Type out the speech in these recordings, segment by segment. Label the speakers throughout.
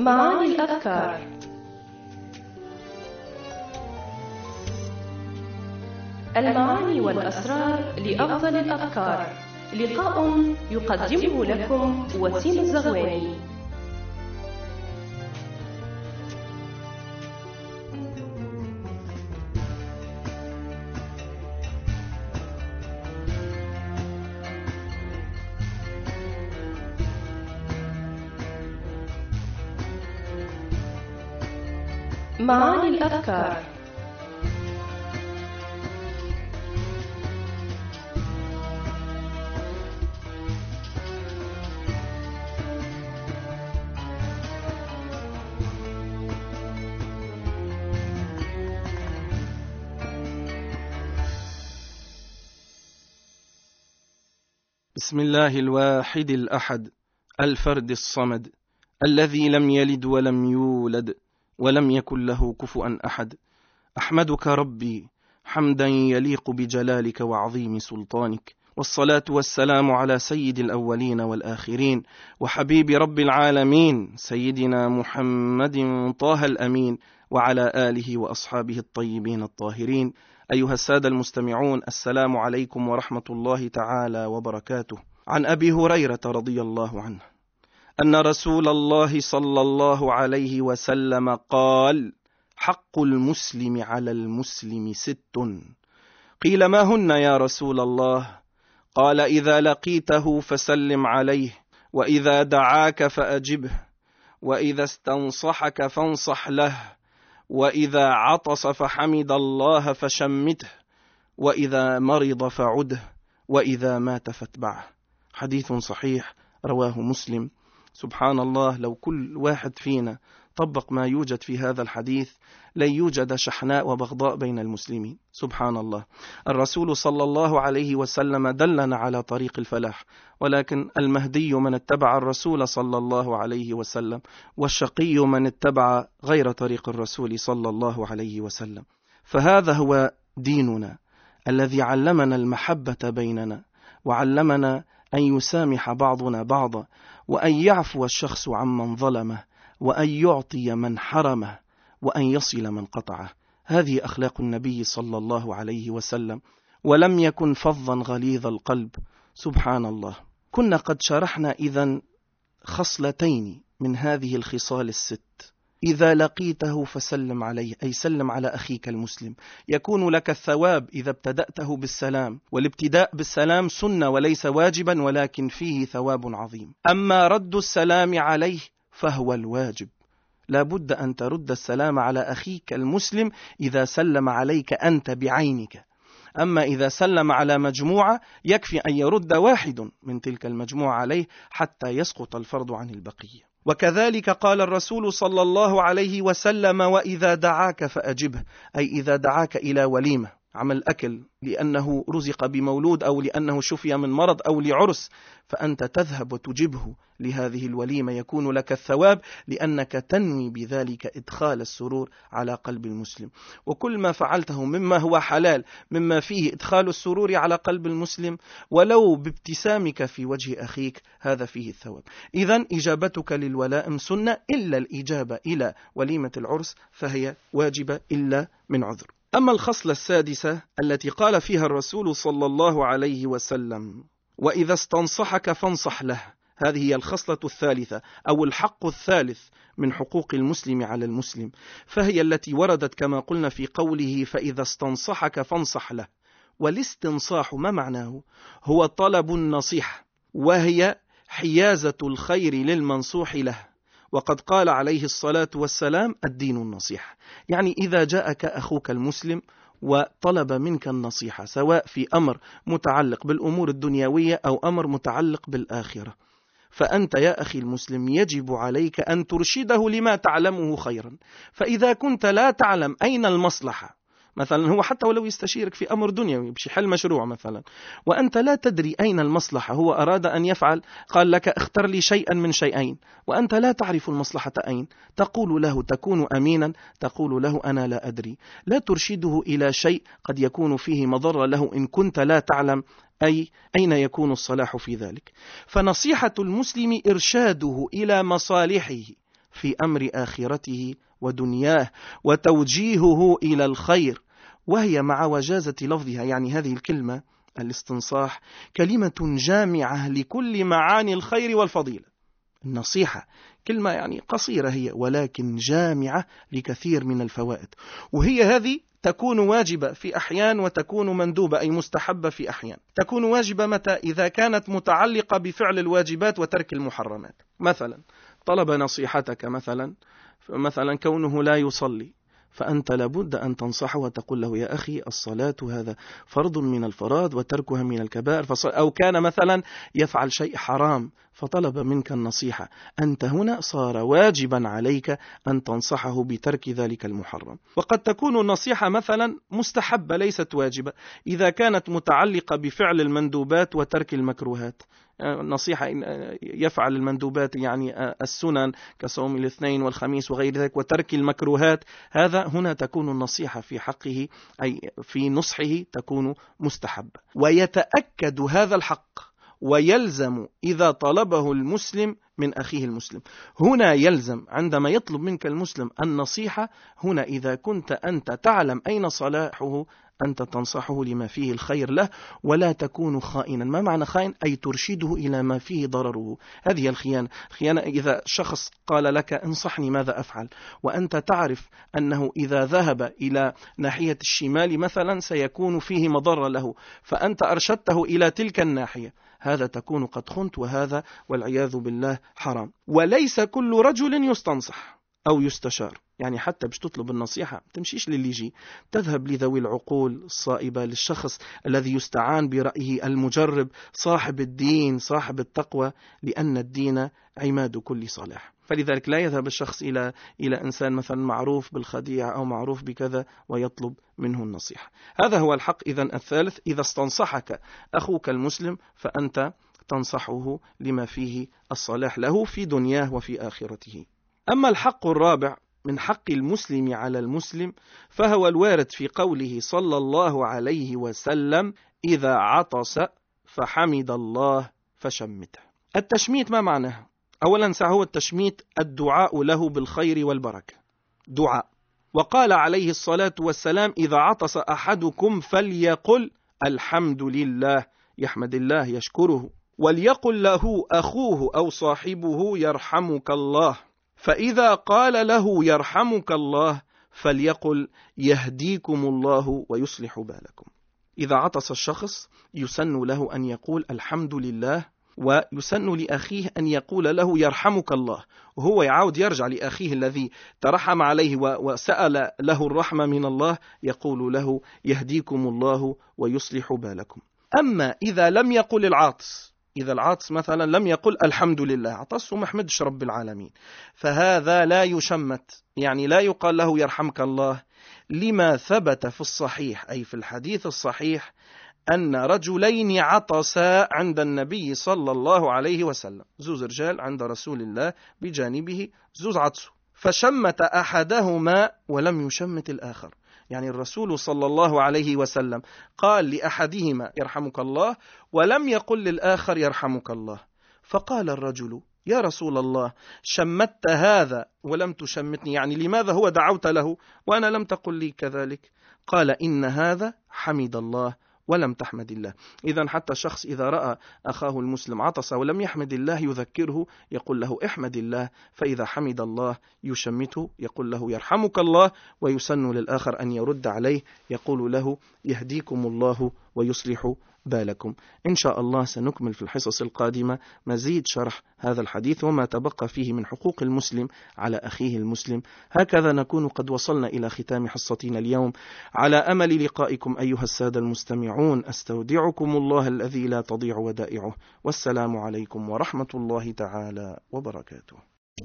Speaker 1: معاني الأفكار. المعاني والأسرار لأفضل الأفكار. لقاء يقدمه لكم وسيم الزغواني. معاني الأفكار.
Speaker 2: بسم الله الواحد الأحد الفرد الصمد الذي لم يلد ولم يولد ولم يكن له كفوا أحد. أحمدك ربي حمدا يليق بجلالك وعظيم سلطانك، والصلاة والسلام على سيد الأولين والآخرين وحبيب رب العالمين سيدنا محمد طه الأمين، وعلى آله وأصحابه الطيبين الطاهرين. أيها السادة المستمعون، السلام عليكم ورحمة الله تعالى وبركاته. عن أبي هريرة رضي الله عنه أن رسول الله صلى الله عليه وسلم قال: حق المسلم على المسلم 6. قيل: ما هن يا رسول الله؟ قال: إذا لقيته فسلم عليه، وإذا دعاك فأجبه، وإذا استنصحك فانصح له، وإذا عطس فحمد الله فشمته، وإذا مرض فعده، وإذا مات فاتبعه. حديث صحيح رواه مسلم. سبحان الله، لو كل واحد فينا طبق ما يوجد في هذا الحديث لن يوجد شحناء وبغضاء بين المسلمين. سبحان الله، الرسول صلى الله عليه وسلم دلنا على طريق الفلاح، ولكن المهدي من اتبع الرسول صلى الله عليه وسلم، والشقي من اتبع غير طريق الرسول صلى الله عليه وسلم. فهذا هو ديننا الذي علمنا المحبة بيننا، وعلمنا أن يسامح بعضنا بعضا، وأن يعفو الشخص عمن ظلمه، وأن يعطي من حرمه، وأن يصل من قطعه. هذه أخلاق النبي صلى الله عليه وسلم، ولم يكن فظا غليظ القلب. سبحان الله. كنا قد شرحنا إذن خصلتين من هذه الخصال 6. إذا لقيته فسلم عليه، أي سلم على أخيك المسلم، يكون لك الثواب إذا ابتدأته بالسلام، والابتداء بالسلام سنة وليس واجبا، ولكن فيه ثواب عظيم. أما رد السلام عليه فهو الواجب، لا بد أن ترد السلام على أخيك المسلم إذا سلم عليك أنت بعينك. أما إذا سلم على مجموعة يكفي أن يرد واحد من تلك المجموعة عليه حتى يسقط الفرض عن البقية. وكذلك قال الرسول صلى الله عليه وسلم: وإذا دعاك فأجبه، أي إذا دعاك إلى وليمة، عمل أكل لأنه رزق بمولود، أو لأنه شفي من مرض، أو لعرس، فأنت تذهب وتجبه لهذه الوليمة، يكون لك الثواب لأنك تنوي بذلك إدخال السرور على قلب المسلم. وكل ما فعلته مما هو حلال، مما فيه إدخال السرور على قلب المسلم، ولو بابتسامك في وجه أخيك، هذا فيه الثواب. إذن إجابتك للولائم سنة، إلا الإجابة إلى وليمة العرس فهي واجبة إلا من عذر. أما الخصلة 6 التي قال فيها الرسول صلى الله عليه وسلم: وإذا استنصحك فانصح له، هذه هي الخصلة 3 أو الحق 3 من حقوق المسلم على المسلم، فهي التي وردت كما قلنا في قوله: فإذا استنصحك فانصح له. والاستنصاح ما معناه؟ هو طلب النصيحة، وهي حيازة الخير للمنصوح له. وقد قال عليه الصلاة والسلام: الدين النصيحة. يعني إذا جاءك أخوك المسلم وطلب منك النصيحة، سواء في أمر متعلق بالأمور الدنيوية أو أمر متعلق بالآخرة، فأنت يا أخي المسلم يجب عليك أن ترشده لما تعلمه خيرا. فإذا كنت لا تعلم أين المصلحة، مثلا هو حتى ولو يستشيرك في أمر دنيوي بشي حل مشروع مثلا، وأنت لا تدري أين المصلحة، هو أراد أن يفعل، قال لك اختر لي شيئا من شيئين، وأنت لا تعرف المصلحة أين، تقول له، تكون أمينا، تقول له: أنا لا أدري. لا ترشده إلى شيء قد يكون فيه مضرة له إن كنت لا تعلم أين يكون الصلاح في ذلك. فنصيحة المسلم إرشاده إلى مصالحه، في أمر آخرته ودنياه وتوجيهه إلى الخير، وهي مع وجازة لفظها، يعني هذه الكلمة الاستنصاح كلمة جامعة لكل معاني الخير والفضيلة. النصيحة كلمة يعني قصيرة هي، ولكن جامعة لكثير من الفوائد، وهي هذه تكون واجبة في أحيان وتكون مندوبة أي مستحبة في أحيان. تكون واجبة متى؟ إذا كانت متعلقة بفعل الواجبات وترك المحرمات. مثلا طلب نصيحتك مثلا كونه لا يصلي، فأنت لابد أن تنصحه وتقول له يا أخي الصلاة هذا فرض من الفرائض وتركها من الكبائر، أو كان مثلا يفعل شيء حرام فطلب منك النصيحة، أنت هنا صار واجبا عليك أن تنصحه بترك ذلك المحرم. وقد تكون النصيحة مثلا مستحبة ليست واجبة إذا كانت متعلقة بفعل المندوبات وترك المكروهات. نصيحة يفعل المندوبات يعني السنن كصوم الاثنين والخميس وغير ذلك وترك المكروهات، هذا هنا تكون النصيحة في حقه أي في نصحه تكون مستحبة. ويتأكد هذا الحق ويلزم إذا طلبه المسلم من أخيه المسلم. هنا يلزم عندما يطلب منك المسلم النصيحة، هنا إذا كنت أنت تعلم أين صلاحه أنت تنصحه لما فيه الخير له، ولا تكون خائنا. ما معنى خائن؟ أي ترشده إلى ما فيه ضرره. هذه الخيانة. الخيانة إذا شخص قال لك انصحني ماذا أفعل، وأنت تعرف أنه إذا ذهب إلى ناحية الشمال مثلا سيكون فيه مضرة له، فأنت أرشدته إلى تلك الناحية، هذا تكون قد خنت، وهذا والعياذ بالله حرام. وليس كل رجل يستنصح أو يستشار، يعني حتى باش تطلب النصيحة تمشيش للي يجي، تذهب لذوي العقول الصائبة، للشخص الذي يستعان برأيه المجرب، صاحب الدين صاحب التقوى، لأن الدين عماد كل صلاح. فلذلك لا يذهب الشخص إلى إنسان مثلا معروف بالخديعة أو معروف بكذا ويطلب منه النصيحة. هذا هو الحق. إذن الثالث، إذا استنصحك أخوك المسلم فأنت تنصحه لما فيه الصلاح له في دنياه وفي آخرته. أما الحق الرابع من حق المسلم على المسلم فهو الوارد في قوله صلى الله عليه وسلم إذا عطس فحمد الله فشمته. التشميت ما معناه؟ أولا هو التشميت الدعاء له بالخير والبركة، دعاء. وقال عليه الصلاة والسلام إذا عطس أحدكم فليقل الحمد لله، يحمد الله يشكره، وليقل له أخوه أو صاحبه يرحمك الله، فإذا قال له يرحمك الله فليقل يهديكم الله ويصلح بالكم. إذا عطس الشخص يسن له أن يقول الحمد لله، ويسن لأخيه أن يقول له يرحمك الله، وهو يعود يرجع لأخيه الذي ترحم عليه وسأل له الرحمة من الله، يقول له يهديكم الله ويصلح بالكم. أما إذا لم يقل العاطس، إذا العاطس مثلا لم يقل الحمد لله، عطس وما حمدش رب العالمين، فهذا لا يشمت، يعني لا يقال له يرحمك الله، لما ثبت في الصحيح أي في الحديث الصحيح أن رجلين عطسا عند النبي صلى الله عليه وسلم، زوز رجال عند رسول الله بجانبه زوز عطسه، فشمت أحدهما ولم يشمت الآخر. يعني الرسول صلى الله عليه وسلم قال لأحدهما يرحمك الله ولم يقل للآخر يرحمك الله، فقال الرجل يا رسول الله شمت هذا ولم تشمتني، يعني لماذا هو دعوت له وأنا لم تقل لي كذلك؟ قال إن هذا حمد الله ولم تحمد الله. إذن حتى الشخص إذا رأى أخاه المسلم عطس ولم يحمد الله يذكره، يقول له احمد الله، فإذا حمد الله يشمته، يقول له يرحمك الله، ويسن للآخر أن يرد عليه يقول له يهديكم الله ويصلح بالكم. إن شاء الله سنكمل في الحصص القادمة مزيد شرح هذا الحديث وما تبقى فيه من حقوق المسلم على أخيه المسلم. هكذا نكون قد وصلنا إلى ختام حصتنا اليوم، على أمل لقائكم أيها السادة المستمعون. أستودعكم الله الذي لا تضيع ودائعه، والسلام عليكم ورحمة الله تعالى وبركاته.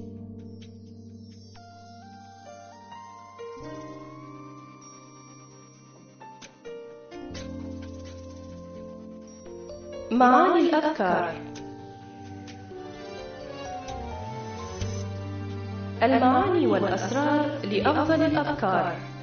Speaker 1: معاني الأذكار. المعاني والأسرار لأفضل الأذكار.